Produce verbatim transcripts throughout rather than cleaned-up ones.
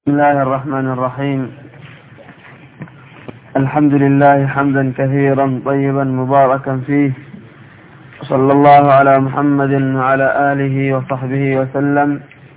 بسم الله الرحمن الرحيم. الحمد لله حمدا كثيرا طيبا مباركا فيه، صلى الله على محمد وعلى آله وصحبه وسلم.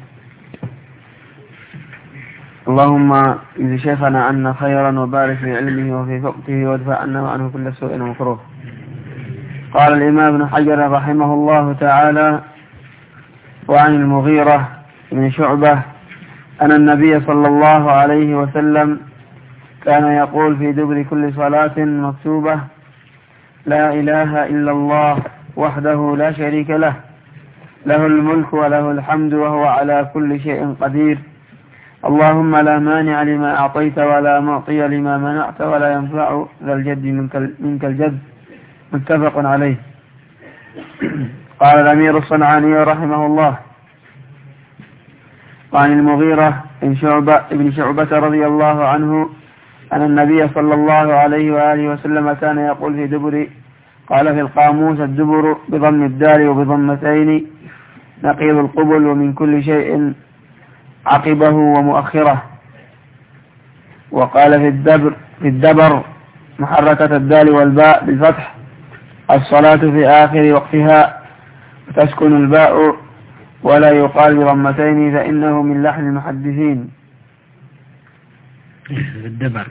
اللهم اجز شيخنا عنا خيرا وبارك في علمه وفي فقهه وادفع عنا وعنه كل سوء ومكروه. قال الإمام ابن حجر رحمه الله تعالى: وعن المغيرة بن شعبة أن النبي صلى الله عليه وسلم كان يقول في دبر كل صلاة مكتوبة: لا إله إلا الله وحده لا شريك له، له الملك وله الحمد وهو على كل شيء قدير، اللهم لا مانع لما أعطيت ولا معطي لما منعت ولا ينفع ذا الجد منك الجد. متفق عليه. قال الأمير الصنعاني رحمه الله: وعن المغيرة بن شعبة, بن شعبة رضي الله عنه أن النبي صلى الله عليه وآله وسلم كان يقول في دبر، قال في القاموس: الدبر بضم الدال وبضمتين نقيض القبل، ومن كل شيء عقبه ومؤخره. وقال في الدبر, في الدبر محركة الدال والباء بالفتح، الصلاة في آخر وقتها، وتسكن الباء ولا يقال بضمتين فإنه من لحن المحدثين. الدبر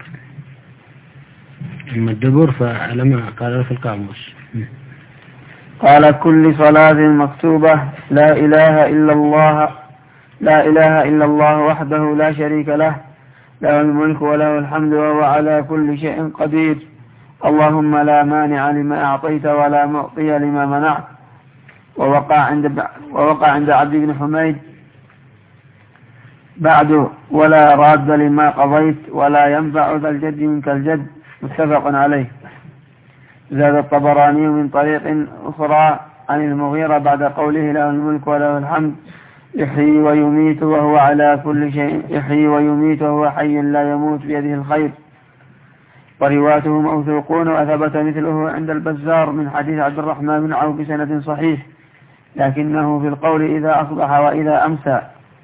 أما الدبر فعلى ما قال في القاموس. قال: كل صلاة مكتوبة لا إله إلا الله لا إله إلا الله وحده لا شريك له، له الملك وله الحمد وهو على كل شيء قدير، اللهم لا مانع لما أعطيت ولا معطي لما منعت. ووقع عند ووقع عند عبد بن حميد بعد: ولا راد لما قضيت ولا ينفع ذا الجد منك الجد. متفق عليه. زاد الطبراني من طريق أخرى عن المغيرة بعد قوله: له الملك وله الحمد يحيي ويميت وهو على كل شيء يحيي ويميت وهو حي لا يموت بيده الخير. ورواته موثوقون، وأثبت مثله عند البزار من حديث عبد الرحمن بن عوف بسند صحيح، لكنه في القول إذا أصبح وإذا أمسى.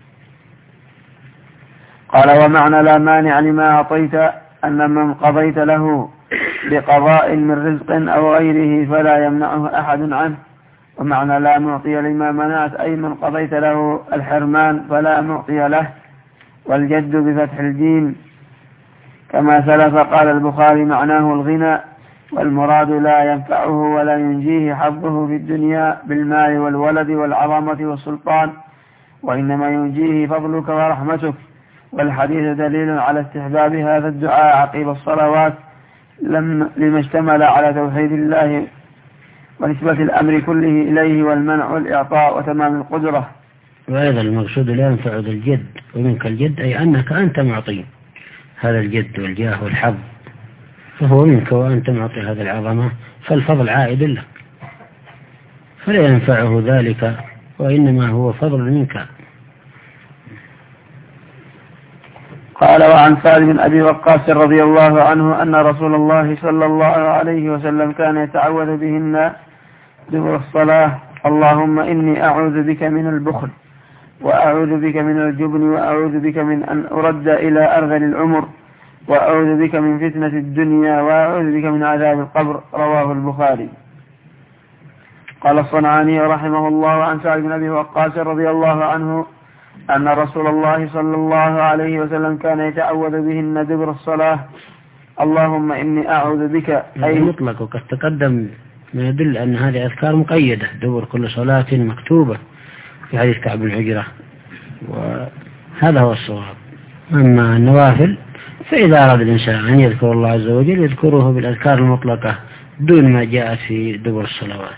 قال: ومعنى لا مانع لما أعطيت أن من قضيت له بقضاء من رزق أو غيره فلا يمنعه أحد عنه. ومعنى لا معطي لما منعت أي من قضيت له الحرمان فلا معطي له، والجد بفتح الجيم كما سلف. قال البخاري: معناه الغنى، والمراد لا ينفعه ولا ينجيه حظه في الدنيا بالمال والولد والعظمة والسلطان، وإنما ينجيه فضلك ورحمتك. والحديث دليل على استحباب هذا الدعاء عقب الصلوات لما اشتمل على توحيد الله ونسبة الأمر كله إليه، والمنع والإعطاء وتمام القدرة. وأيضا المقصود لا ينفع ذا الجد ومنك الجد، أي أنك أنت معطي هذا الجد والجاه والحظ، فهو منك وأنت معطي هذا العظمة، فالفضل عائد لك، فلا ينفعه ذلك، وإنما هو فضل منك. قال: وعن سعد بن أبي وقاص رضي الله عنه أن رسول الله صلى الله عليه وسلم كان يتعوذ بهن دبر الصلاة: اللهم إني أعوذ بك من البخل، وأعوذ بك من الجبن، وأعوذ بك من أن أرد إلى أرذل العمر، وأعوذ بك من فتنة الدنيا، وأعوذ بك من عذاب القبر. رواه البخاري. قال الصنعاني رحمه الله عن سعد بن أبي وقاص رضي الله عنه أن رسول الله صلى الله عليه وسلم كان يتعوذ بهن دبر الصلاة: اللهم إني أعوذ بك. أي مطلق، وقد تقدم ما يدل أن هذه أذكار مقيدة، دبر كل صلاة مكتوبة في حديث كعب بن عجرة، وهذا هو الصواب. أما النوافل فإذا أراد الإنسان أن يذكر الله عز وجل يذكره بالأذكار المطلقة دون ما جاءت في دبر الصلوات.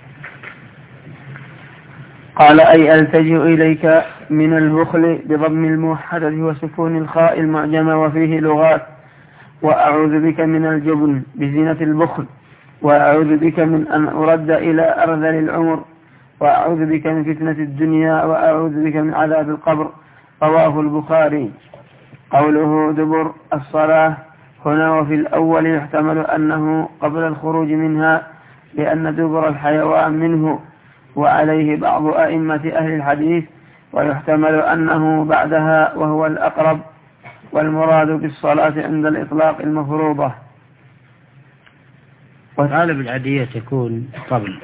قال: أي ألتجئ إليك من البخل بضم الموحدة وسكون الخاء المعجمة وفيه لغات، وأعوذ بك من الجبن بزينة البخل، وأعوذ بك من أن أرد إلى أرذل العمر، وأعوذ بك من فتنة الدنيا، وأعوذ بك من عذاب القبر. رواه البخاري. قوله دبر الصلاة هنا وفي الأول يحتمل أنه قبل الخروج منها، لأن دبر الحيوان منه، وعليه بعض أئمة أهل الحديث، ويحتمل أنه بعدها وهو الأقرب، والمراد بالصلاة عند الإطلاق المفروضة. وغالب العادية تكون قبل،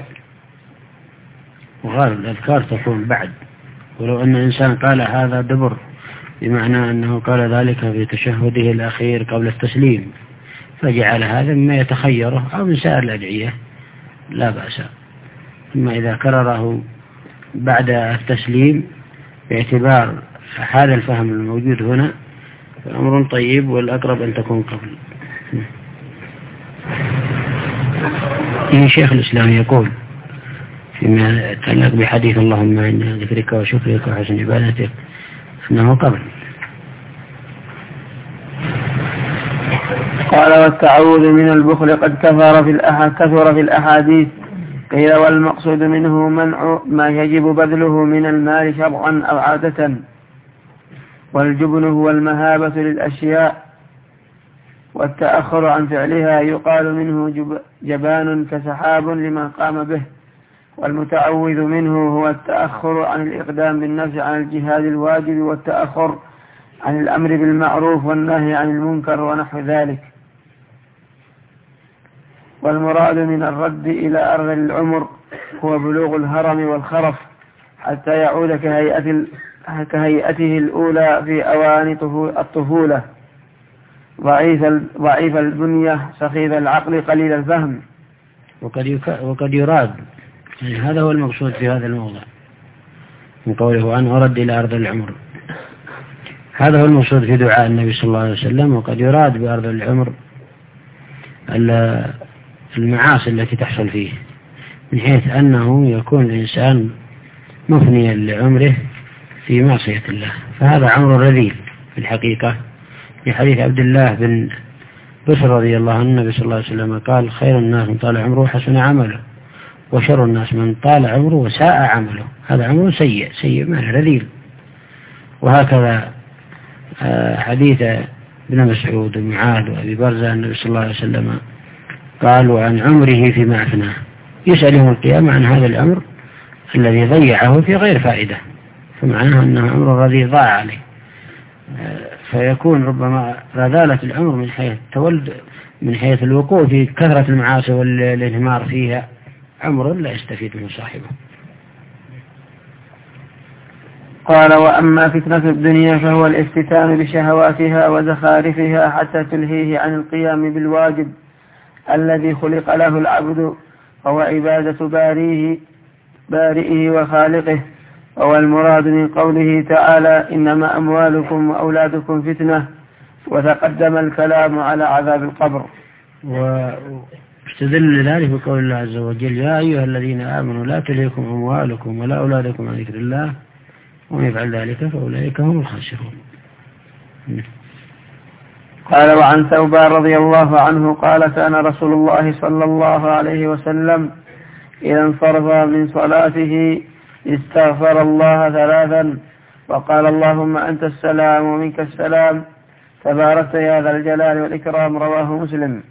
وغالب الأذكار تكون بعد. ولو أن إنسان قال هذا دبر بمعنى أنه قال ذلك في تشهده الأخير قبل التسليم فجعل هذا مما يتخيره أو من سائر الأدعية لا بأس. أما إذا كرره بعد التسليم باعتبار هذا الفهم الموجود هنا فأمر طيب، والأقرب أن تكون قبل. شيخ الإسلام يقول فيما يتعلق بحديث اللهم عند ذكرك وشكرك وحسن عبادتك أنه قبل. قال والتعوذ من البخل قد كثر في الأحاديث كثر في الأحاديث قيل والمقصود منه منع ما يجب بذله من المال شرعا أو عادة، والجبن هو المهابة للأشياء والتأخر عن فعلها يقال منه جب جبان كسحاب لمن قام به، والمتعوذ منه هو التأخر عن الإقدام بالنفس عن الجهاد الواجب والتأخر عن الأمر بالمعروف والنهي عن المنكر ونحو ذلك. والمراد من الرد إلى أرض العمر هو بلوغ الهرم والخرف حتى يعود كهيئة كهيئته الأولى في أوان الطفولة، ضعيف ضعيف البنية سخيف العقل قليل الفهم. وقد وقد يراد يعني هذا هو المقصود في هذا الموضع من قوله أن أرد إلى أرض العمر، هذا هو المقصود في دعاء النبي صلى الله عليه وسلم. وقد يراد بأرض العمر المعاصي التي تحصل فيه، من حيث أنه يكون الإنسان مفنيا لعمره في معصية الله، فهذا عمر رذيل في الحقيقة. في حديث عبد الله بن بشر رضي الله عنه النبي صلى الله عليه وسلم قال خير الناس من طال عمره حسن عمله، وشر الناس من طال عمره وساء عمله. هذا عمره سيء سيء معنى رذيل. وهكذا حديث ابن مسعود ومعاذ وأبي برزة النبي صلى الله عليه وسلم قالوا عن عمره فيما أفناه، يسأل يوم القيامة عن هذا الأمر الذي ضيعه في غير فائدة، فمعناه أنه عمر الذي ضاع عليه. فيكون ربما رذالة العمر من حيث تولد من حيث الوقوع في كثرة المعاصي والانهمار فيها عمر لا يستفيد منه صاحبه. قال وأما فتنة الدنيا فهو الافتتان بشهواتها وزخارفها حتى تلهيه عن القيام بالواجب الذي خلق له العبد، وهو عبادة باريه بارئه وخالقه. وهو المراد من قوله تعالى إنما أموالكم وأولادكم فتنة، وتقدم الكلام على عذاب القبر. واستدل لذلك بقول الله عز وجل يا أيها الذين آمنوا لا تلهكم أموالكم ولا أولادكم عن ذكر الله ومن يفعل ذلك فأولئك هم الخاسرون. قال وعن ثوبان رضي الله عنه قال كان رسول الله صلى الله عليه وسلم إذا انصرف من صلاته استغفر الله ثلاثا وقال اللهم أنت السلام ومنك السلام تباركت يا ذا الجلال والإكرام. رواه مسلم.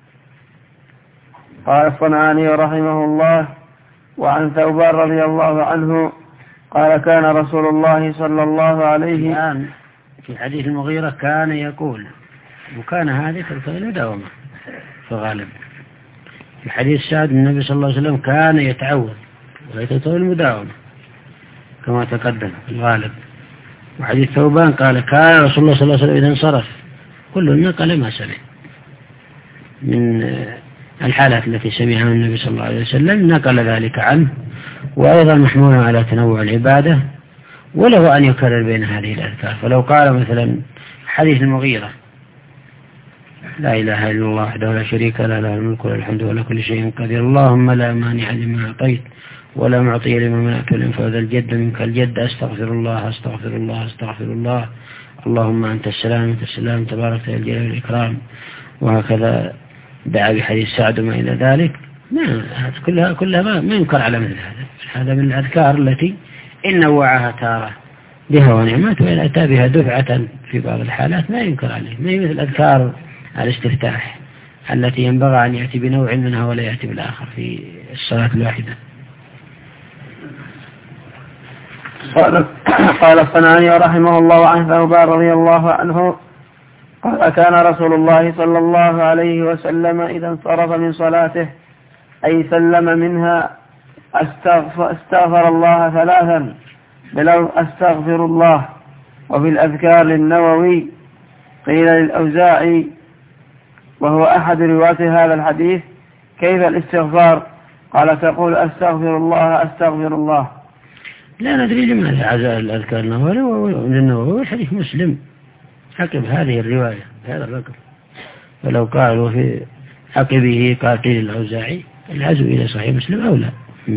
قال الصنعاني رحمه الله وعن ثوبان رضي الله عنه قال كان رسول الله صلى الله عليه الآن في حديث المغيرة كان يقول، وكان هذه تلك المداومة في غالب. في حديث سعد النبي صلى الله عليه وسلم كان يتعوذ وهي تلك المداومة كما تقدم في الغالب. وحديث ثوبان قال كان رسول الله صلى الله عليه وسلم إذا انصرف، كل نقل ما سمع من الحالات التي سمعها النبي صلى الله عليه وسلم نقل ذلك عنه، وأيضا محمول على تنوع العبادة وله أن يكرر بين هذه الأذكار. فلو قال مثلا حديث المغيرة لا إله إلا الله وحده لا شريك له له الملك وله الحمد وله كل شيء قدير اللهم لا مانع لما أعطيت ولا معطي لما منعت والانفع ذا الجد منك الجد أستغفر الله أستغفر الله أستغفر الله اللهم أنت السلام أنت السلام تبارك يا الجلال والإكرام. وهكذا دعا بحديث سعد وما إلى ذلك. ما كلها كلها ما, ما ينكر على مثل هذا. هذا من الأذكار التي إن نوعها تارة بها ونعمات وإن أتى بها دفعة في بعض الحالات ما ينكر عليه. ما هي مثل أذكار الاستفتاح التي ينبغي أن يأتي بنوع منها ولا يأتي بالآخر في الصلاة الواحدة. قال الصنعاني رحمه الله عن ثوبان رضي الله عنه قال كان رسول الله صلى الله عليه وسلم إذا انصرف من صلاته أي سلم منها استغفر, استغفر الله ثلاثا بلو أستغفر الله. وفي الأذكار للنووي قيل للأوزاعي وهو أحد رواة هذا الحديث كيف الاستغفار؟ قال تقول أستغفر الله أستغفر الله. لا ندري لماذا عزاء الأذكار للنووي والحديث مسلم عقب هذه الرواية هذا الرقم، ولو قالوا في عقبه قال قيل الأوزاعي العزو إلى صحيح مسلم أو لا.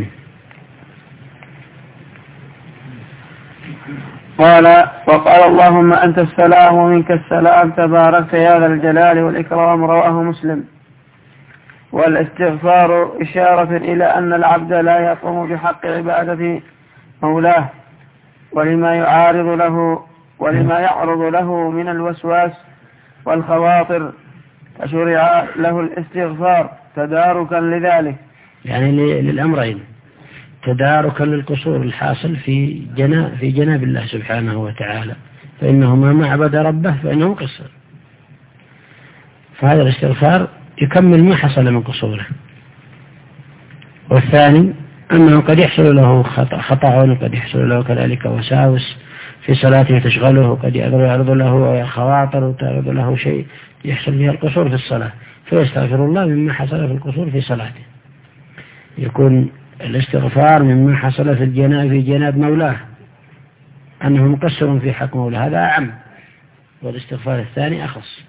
قال وقال اللهم أنت السلام ومنك السلام تباركت يا ذا الجلال والإكرام. رواه مسلم. والاستغفار إشارة إلى أن العبد لا يقوم بحق عبادة مولاه ولما يعارض له ولما يعرض له من الوسواس والخواطر، فشرع له الاستغفار تداركا لذلك، يعني للأمرين، تداركا للقصور الحاصل في جناب في جناب الله سبحانه وتعالى، فإنه ما عبد ربه فإنه قصر، فهذا الاستغفار يكمل ما حصل من قصوره. والثاني أنه قد يحصل له خطأ وقد يحصل له كذلك وساوس في صلاته تشغله، قد يعرض له خواطر وتعرض له شيء يحصل فيها القصور في الصلاة، فيستغفر الله مما حصل في القصور في صلاته. يكون الاستغفار مما حصل في الجناب في جناب مولاه أنه مقصر في حق مولاه، هذا أعم، والاستغفار الثاني أخص.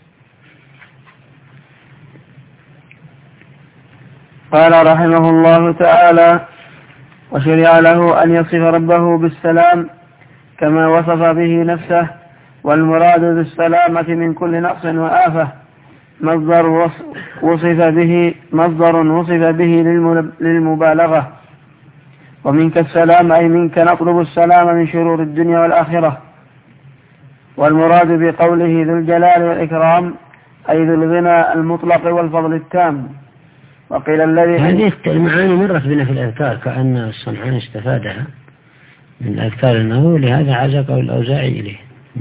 قال رحمه الله تعالى وشرع له أن يصف ربه بالسلام كما وصف به نفسه، والمراد بالسلامة من كل نقص وآفة مصدر وصف به مصدر وصف به للمبالغة. ومنك السلام أي منك نطلب السلام من شرور الدنيا والآخرة. والمراد بقوله ذو الجلال والإكرام أي ذو الغنى المطلق والفضل التام. وقيل الذي هذه المعاني مرت بنا في الأذكار كأن الصنعاني استفادها من الأذكار النووي، لهذا عزا قول الأوزاعي إليه.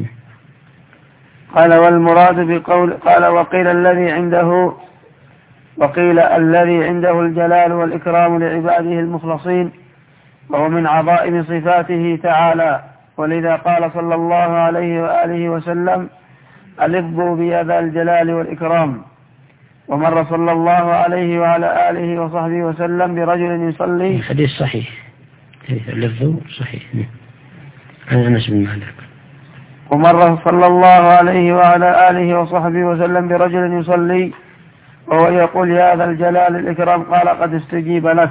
قال والمراد بقول قال وقيل الذي عنده وقيل الذي عنده الجلال والإكرام لعباده المخلصين، وهو من عظائم صفاته تعالى. ولذا قال صلى الله عليه وآله وسلم ألظوا بيذا الجلال والإكرام. ومر صلى الله عليه وعلى آله وصحبه وسلم برجل يصلي، حديث صحيح اللفظ صحيح عن أنس بن مالك. ومر صلى الله عليه وعلى آله وصحبه وسلم برجل يصلي وهو يقول يا ذا الجلال الإكرام، قال قد استجيب لك.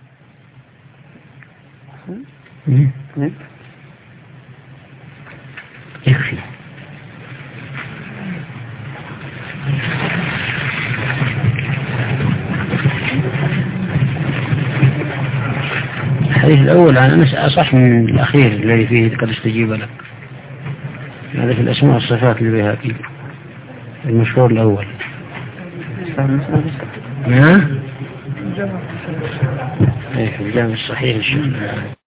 يكفي. الحديث الأول عن أنس أصح من الأخير الذي فيه قد استجيب لك، هذا في الأسماء والصفات البيهقي المشهور الأول. نعم، في الجامع الصحيح الشيخ.